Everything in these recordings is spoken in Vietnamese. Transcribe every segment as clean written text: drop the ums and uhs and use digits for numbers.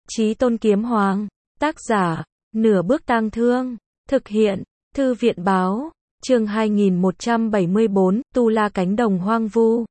Chí Tôn Kiếm Hoàng. Tác giả, Nửa Bước Tang Thương. Thực hiện, Thư viện Báo. Chương 2174, Tu La Cánh Đồng Hoang Vu.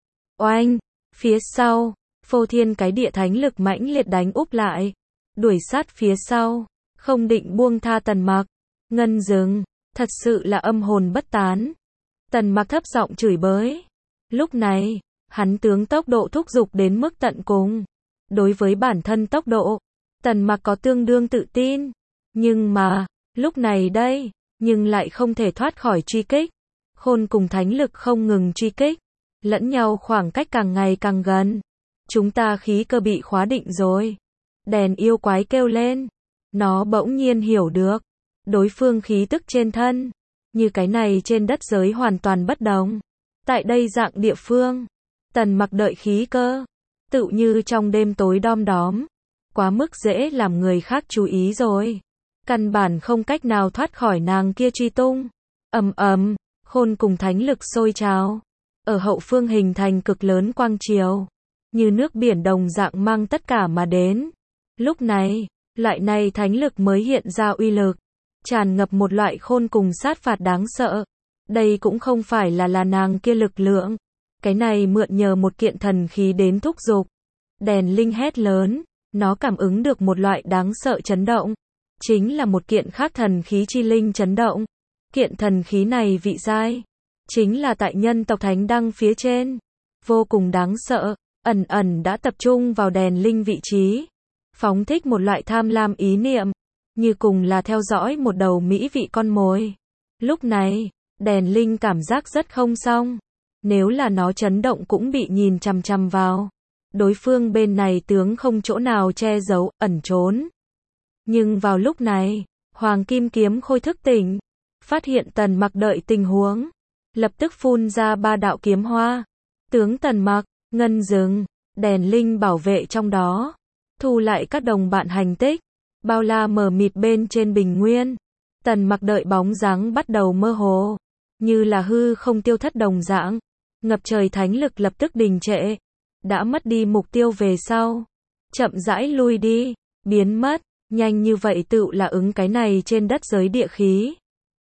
Oanh! Phía sau, phô thiên cái địa thánh lực mãnh liệt đánh úp lại. Đuổi sát phía sau, không định buông tha Tần Mặc. Ngân dừng, thật sự là âm hồn bất tán. Tần Mặc thấp giọng chửi bới. Lúc này, hắn tướng tốc độ thúc giục đến mức tận cùng. Đối với bản thân tốc độ, Tần Mặc có tương đương tự tin. Nhưng mà, lúc này đây, nhưng lại không thể thoát khỏi truy kích. Khôn cùng thánh lực không ngừng truy kích. Lẫn nhau khoảng cách càng ngày càng gần. Chúng ta khí cơ bị khóa định rồi. Đèn yêu quái kêu lên. Nó bỗng nhiên hiểu được. Đối phương khí tức trên thân. Như cái này trên đất giới hoàn toàn bất đồng. Tại đây dạng địa phương. Tần Mặc đợi khí cơ. Tựu như trong đêm tối đom đóm. Quá mức dễ làm người khác chú ý rồi. Căn bản không cách nào thoát khỏi nàng kia truy tung. Ầm ầm, khôn cùng thánh lực sôi trào. Ở hậu phương hình thành cực lớn quang triều. Như nước biển đồng dạng mang tất cả mà đến. Lúc này, loại này thánh lực mới hiện ra uy lực. Tràn ngập một loại khôn cùng sát phạt đáng sợ. Đây cũng không phải là nàng kia lực lượng. Cái này mượn nhờ một kiện thần khí đến thúc giục. Đèn linh hét lớn. Nó cảm ứng được một loại đáng sợ chấn động. Chính là một kiện khác thần khí chi linh chấn động. Kiện thần khí này vị giai. Chính là tại nhân tộc thánh đăng phía trên. Vô cùng đáng sợ. Ẩn ẩn đã tập trung vào đèn linh vị trí. Phóng thích một loại tham lam ý niệm. Như cùng là theo dõi một đầu mỹ vị con mồi. Lúc này, đèn linh cảm giác rất không xong. Nếu là nó chấn động cũng bị nhìn chằm chằm vào. Đối phương bên này tướng không chỗ nào che giấu, ẩn trốn. Nhưng vào lúc này, Hoàng Kim Kiếm Khôi thức tỉnh. Phát hiện Tần Mặc đợi tình huống. Lập tức phun ra 3 đạo kiếm hoa. Tướng Tần Mặc, ngân dừng, đèn linh bảo vệ trong đó. Thu lại các đồng bạn hành tích. Bao la mờ mịt bên trên bình nguyên. Tần Mặc đợi bóng dáng bắt đầu mơ hồ. Như là hư không tiêu thất đồng dạng. Ngập trời thánh lực lập tức đình trệ. Đã mất đi mục tiêu về sau. Chậm rãi lui đi. Biến mất. Nhanh như vậy tựu là ứng cái này trên đất giới địa khí.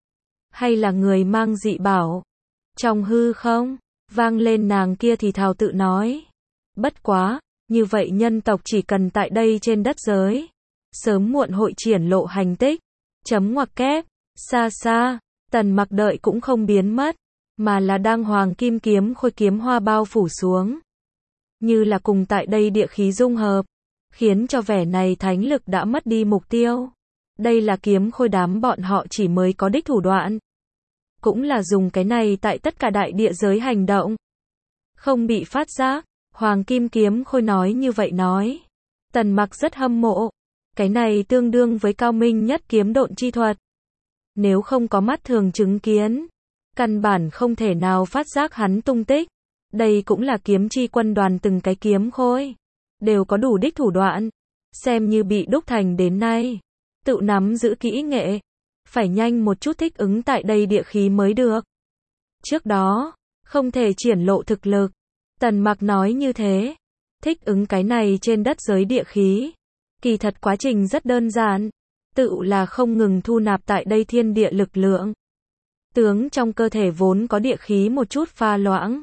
Hay là người mang dị bảo. Trong hư không. Vang lên nàng kia thì thào tự nói. Bất quá. Như vậy nhân tộc chỉ cần tại đây trên đất giới. Sớm muộn hội triển lộ hành tích. Chấm ngoặc kép. Xa xa. Tần Mặc đợi cũng không biến mất. Mà là đang Hoàng Kim Kiếm Khôi kiếm hoa bao phủ xuống. Như là cùng tại đây địa khí dung hợp. Khiến cho vẻ này thánh lực đã mất đi mục tiêu. Đây là kiếm khôi đám bọn họ chỉ mới có đích thủ đoạn. Cũng là dùng cái này tại tất cả đại địa giới hành động. Không bị phát giác. Hoàng Kim Kiếm Khôi nói như vậy nói. Tần Mặc rất hâm mộ. Cái này tương đương với cao minh nhất kiếm độn chi thuật. Nếu không có mắt thường chứng kiến. Căn bản không thể nào phát giác hắn tung tích. Đây cũng là kiếm chi quân đoàn từng cái kiếm khôi. Đều có đủ đích thủ đoạn. Xem như bị đúc thành đến nay. Tự nắm giữ kỹ nghệ. Phải nhanh một chút thích ứng tại đây địa khí mới được. Trước đó, không thể triển lộ thực lực. Tần Mặc nói như thế. Thích ứng cái này trên đất giới địa khí. Kỳ thật quá trình rất đơn giản. Tự là không ngừng thu nạp tại đây thiên địa lực lượng. Tướng trong cơ thể vốn có địa khí một chút pha loãng.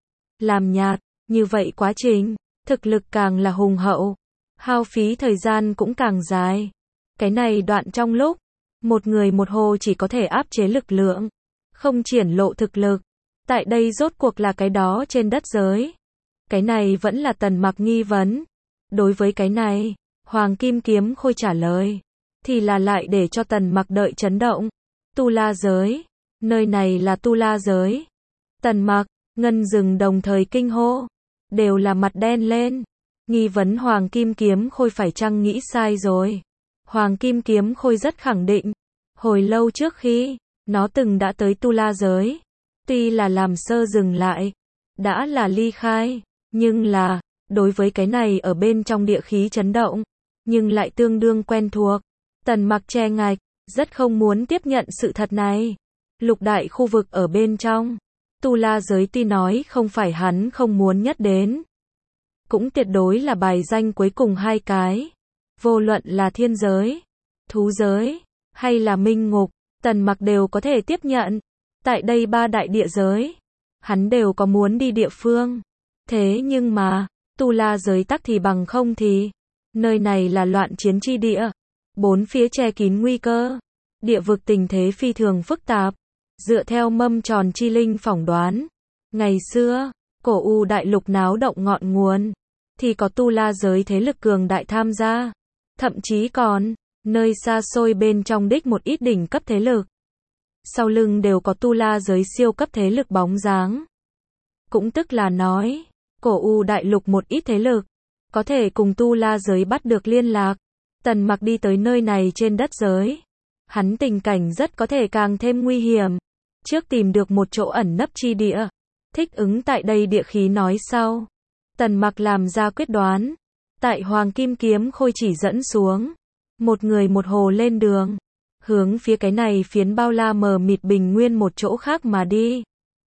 Làm nhạt, như vậy quá trình. Thực lực càng là hùng hậu. Hao phí thời gian cũng càng dài. Cái này đoạn trong lúc. Một người một hồ chỉ có thể áp chế lực lượng. Không triển lộ thực lực. Tại đây rốt cuộc là cái đó trên đất giới. Cái này vẫn là Tần Mặc nghi vấn. Đối với cái này, Hoàng Kim Kiếm Khôi trả lời. Thì là lại để cho Tần Mặc đợi chấn động. Tu La giới. Nơi này là Tu La giới. Tần Mặc, ngân dừng đồng thời kinh hô. Đều là mặt đen lên. Nghi vấn Hoàng Kim Kiếm Khôi phải chăng nghĩ sai rồi. Hoàng Kim Kiếm Khôi rất khẳng định. Hồi lâu trước khi, nó từng đã tới Tu La giới. Tuy là làm sơ dừng lại. Đã là ly khai. Nhưng là, đối với cái này ở bên trong địa khí chấn động. Nhưng lại tương đương quen thuộc. Tần Mặc che ngạch. Rất không muốn tiếp nhận sự thật này. Lục đại khu vực ở bên trong. Tu La giới tuy nói không phải hắn không muốn nhất đến. Cũng tuyệt đối là bài danh cuối cùng 2 cái. Vô luận là thiên giới, thú giới, hay là minh ngục, Tần Mặc đều có thể tiếp nhận. Tại đây ba đại địa giới, hắn đều có muốn đi địa phương. Thế nhưng mà, Tu La giới tắc thì bằng không thì. Nơi này là loạn chiến chi địa. Bốn phía che kín nguy cơ. Địa vực tình thế phi thường phức tạp. Dựa theo mâm tròn chi linh phỏng đoán. Ngày xưa, cổ U đại lục náo động ngọn nguồn. Thì có Tu La giới thế lực cường đại tham gia. Thậm chí còn, nơi xa xôi bên trong đích một ít đỉnh cấp thế lực. Sau lưng đều có Tu La giới siêu cấp thế lực bóng dáng. Cũng tức là nói, cổ U đại lục một ít thế lực, có thể cùng Tu La giới bắt được liên lạc. Tần Mặc đi tới nơi này trên đất giới. Hắn tình cảnh rất có thể càng thêm nguy hiểm. Trước tìm được một chỗ ẩn nấp chi địa. Thích ứng tại đây địa khí nói sau. Tần Mặc làm ra quyết đoán. Tại Hoàng Kim Kiếm Khôi chỉ dẫn xuống. Một người một hồ lên đường. Hướng phía cái này phiến bao la mờ mịt bình nguyên một chỗ khác mà đi.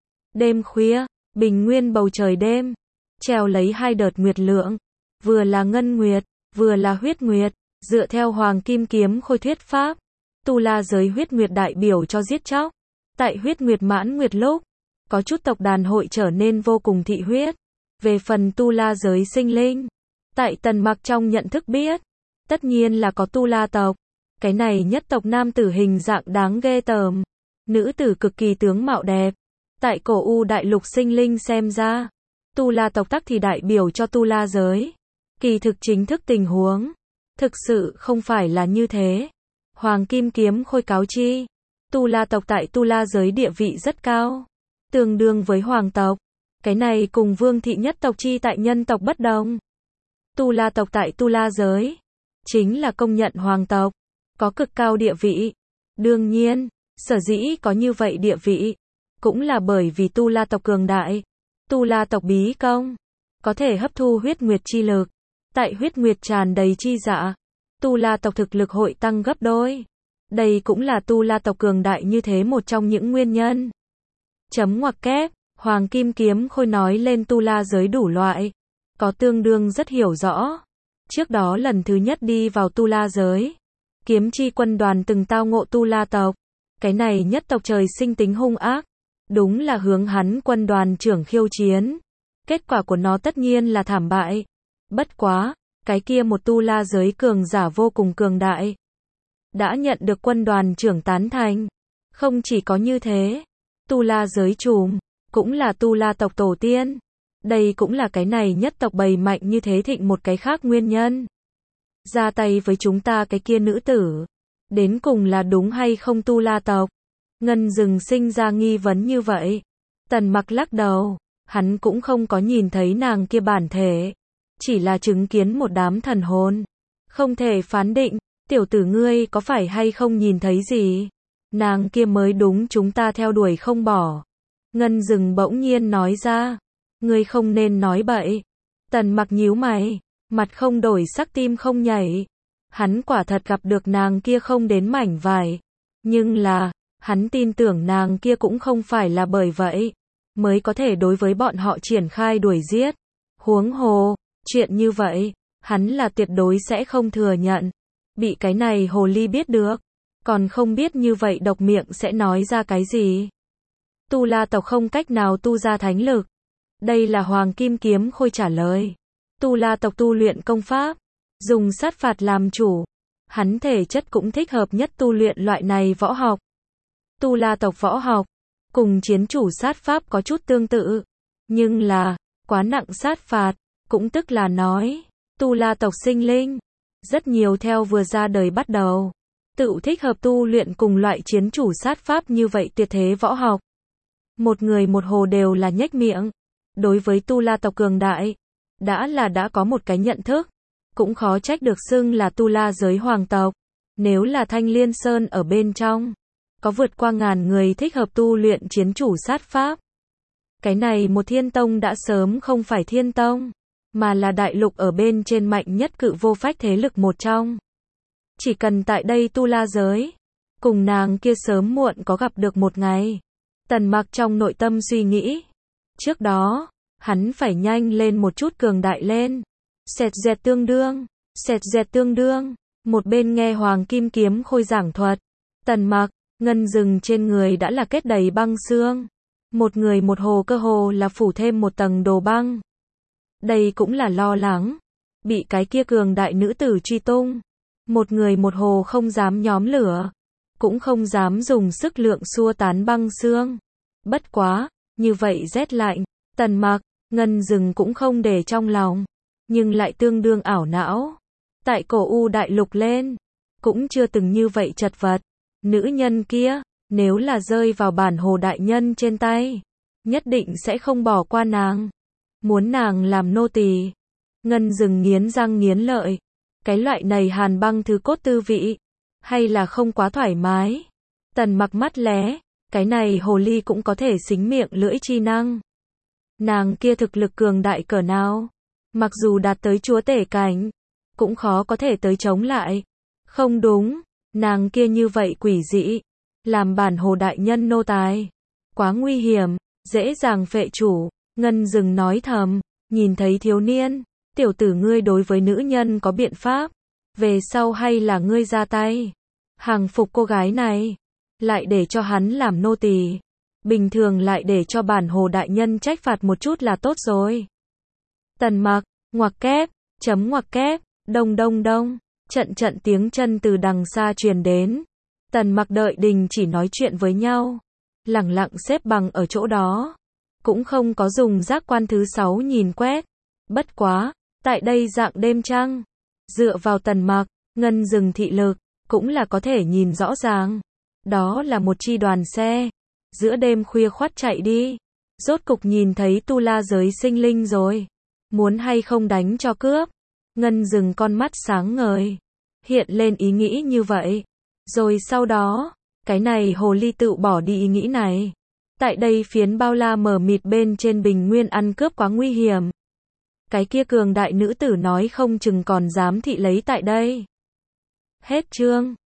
Đêm khuya, bình nguyên bầu trời đêm. Treo lấy hai đợt nguyệt lượng. Vừa là ngân nguyệt, vừa là huyết nguyệt. Dựa theo Hoàng Kim Kiếm Khôi thuyết pháp. Tu La giới huyết nguyệt đại biểu cho giết chóc. Tại huyết nguyệt mãn nguyệt lúc, có chút tộc đàn hội trở nên vô cùng thị huyết. Về phần Tu La giới sinh linh, tại Tần Mặc trong nhận thức biết, tất nhiên là có Tu La tộc. Cái này nhất tộc nam tử hình dạng đáng ghê tởm, nữ tử cực kỳ tướng mạo đẹp. Tại cổ U đại lục sinh linh xem ra, Tu La tộc tắc thì đại biểu cho Tu La giới. Kỳ thực chính thức tình huống, thực sự không phải là như thế. Hoàng Kim Kiếm Khôi cáo chi, Tu La tộc tại Tu La giới địa vị rất cao, tương đương với hoàng tộc. Cái này cùng Vương thị nhất tộc chi tại nhân tộc bất đồng. Tu La tộc tại Tu La giới chính là công nhận hoàng tộc, có cực cao địa vị. Đương nhiên, sở dĩ có như vậy địa vị, cũng là bởi vì Tu La tộc cường đại. Tu La tộc bí công, có thể hấp thu huyết nguyệt chi lực. Tại huyết nguyệt tràn đầy chi dạ, Tu La tộc thực lực hội tăng gấp đôi. Đây cũng là Tu La tộc cường đại như thế một trong những nguyên nhân. Chấm ngoặc kép, Hoàng Kim Kiếm Khôi nói lên Tu La giới đủ loại, có tương đương rất hiểu rõ. Trước đó lần thứ nhất đi vào Tu La giới, kiếm chi quân đoàn từng tao ngộ Tu La tộc. Cái này nhất tộc trời sinh tính hung ác, đúng là hướng hắn quân đoàn trưởng khiêu chiến. Kết quả của nó tất nhiên là thảm bại. Bất quá, cái kia một Tu La giới cường giả vô cùng cường đại, đã nhận được quân đoàn trưởng tán thành. Không chỉ có như thế, Tu La giới trùm, cũng là Tu La tộc tổ tiên. Đây cũng là cái này nhất tộc bầy mạnh như thế thịnh một cái khác nguyên nhân. Ra tay với chúng ta cái kia nữ tử, đến cùng là đúng hay không Tu La tộc? Ngân Dừng sinh ra nghi vấn như vậy. Tần Mặc lắc đầu, hắn cũng không có nhìn thấy nàng kia bản thể, chỉ là chứng kiến một đám thần hồn. Không thể phán định, tiểu tử ngươi có phải hay không nhìn thấy gì? Nàng kia mới đúng chúng ta theo đuổi không bỏ. Ngân Dừng bỗng nhiên nói ra, ngươi không nên nói bậy. Tần Mặc nhíu mày, mặt không đổi sắc tim không nhảy. Hắn quả thật gặp được nàng kia không đến mảnh vải. Nhưng là, hắn tin tưởng nàng kia cũng không phải là bởi vậy mới có thể đối với bọn họ triển khai đuổi giết. Huống hồ, chuyện như vậy, hắn là tuyệt đối sẽ không thừa nhận. Bị cái này hồ ly biết được, còn không biết như vậy độc miệng sẽ nói ra cái gì. Tu La tộc không cách nào tu ra thánh lực. Đây là Hoàng Kim Kiếm Khôi trả lời. Tu La tộc tu luyện công pháp, dùng sát phạt làm chủ. Hắn thể chất cũng thích hợp nhất tu luyện loại này võ học. Tu La tộc võ học, cùng chiến chủ sát pháp có chút tương tự. Nhưng là, quá nặng sát phạt, cũng tức là nói, Tu La tộc sinh linh, rất nhiều theo vừa ra đời bắt đầu, tự thích hợp tu luyện cùng loại chiến chủ sát pháp như vậy tuyệt thế võ học. Một người một hồ đều là nhếch miệng. Đối với Tu La tộc cường đại, đã có một cái nhận thức, cũng khó trách được xưng là Tu La giới hoàng tộc. Nếu là Thanh Liên Sơn ở bên trong, có vượt qua 1000 người thích hợp tu luyện chiến chủ sát pháp. Cái này một thiên tông đã sớm không phải thiên tông, mà là đại lục ở bên trên mạnh nhất cự vô phách thế lực một trong. Chỉ cần tại đây Tu La giới, cùng nàng kia sớm muộn có gặp được một ngày. Tần Mặc trong nội tâm suy nghĩ. Trước đó, hắn phải nhanh lên một chút cường đại lên. Sẹt dẹt tương đương, Sẹt dẹt tương đương, một bên nghe Hoàng Kim Kiếm Khôi giảng thuật. Tần Mặc, ngân rừng trên người đã là kết đầy băng xương. Một người một hồ cơ hồ là phủ thêm một tầng đồ băng. Đây cũng là lo lắng. Bị cái kia cường đại nữ tử truy tung. Một người một hồ không dám nhóm lửa. Cũng không dám dùng sức lượng xua tán băng xương. Bất quá, như vậy rét lạnh. Tần Mặc, ngân rừng cũng không để trong lòng. Nhưng lại tương đương ảo não. Tại cổ U đại lục lên. Cũng chưa từng như vậy chật vật. Nữ nhân kia, nếu là rơi vào bản hồ đại nhân trên tay, nhất định sẽ không bỏ qua nàng. Muốn nàng làm nô tỳ. Ngân rừng nghiến răng nghiến lợi. Cái loại này hàn băng thứ cốt tư vị. Hay là không quá thoải mái. Tần Mặc mắt lé. Cái này hồ ly cũng có thể xính miệng lưỡi chi năng. Nàng kia thực lực cường đại cỡ nào. Mặc dù đạt tới chúa tể cảnh. Cũng khó có thể tới chống lại. Không đúng. Nàng kia như vậy quỷ dị. Làm bản hồ đại nhân nô tài. Quá nguy hiểm. Dễ dàng phệ chủ. Ngân rừng nói thầm. Nhìn thấy thiếu niên. Tiểu tử ngươi đối với nữ nhân có biện pháp. Về sau hay là ngươi ra tay. Hàng phục cô gái này. Lại để cho hắn làm nô tỳ. Bình thường lại để cho bản hồ đại nhân trách phạt một chút là tốt rồi. Tần Mặc, ngoặc kép, chấm ngoặc kép, đông đông đông. Trận trận tiếng chân từ đằng xa truyền đến. Tần Mặc đợi đình chỉ nói chuyện với nhau. Lẳng lặng xếp bằng ở chỗ đó. Cũng không có dùng giác quan thứ 6 nhìn quét. Bất quá, tại đây dạng đêm trăng. Dựa vào Tần Mặc, ngân rừng thị lực, cũng là có thể nhìn rõ ràng. Đó là một chi đoàn xe. Giữa đêm khuya khoắt chạy đi. Rốt cục nhìn thấy tu la giới sinh linh rồi. Muốn hay không đánh cho cướp. Ngân rừng con mắt sáng ngời. Hiện lên ý nghĩ như vậy. Rồi sau đó, cái này hồ ly tự bỏ đi ý nghĩ này. Tại đây phiến bao la mờ mịt bên trên bình nguyên ăn cướp quá nguy hiểm. Cái kia cường đại nữ tử nói không chừng còn dám thị lấy tại đây. Hết chương.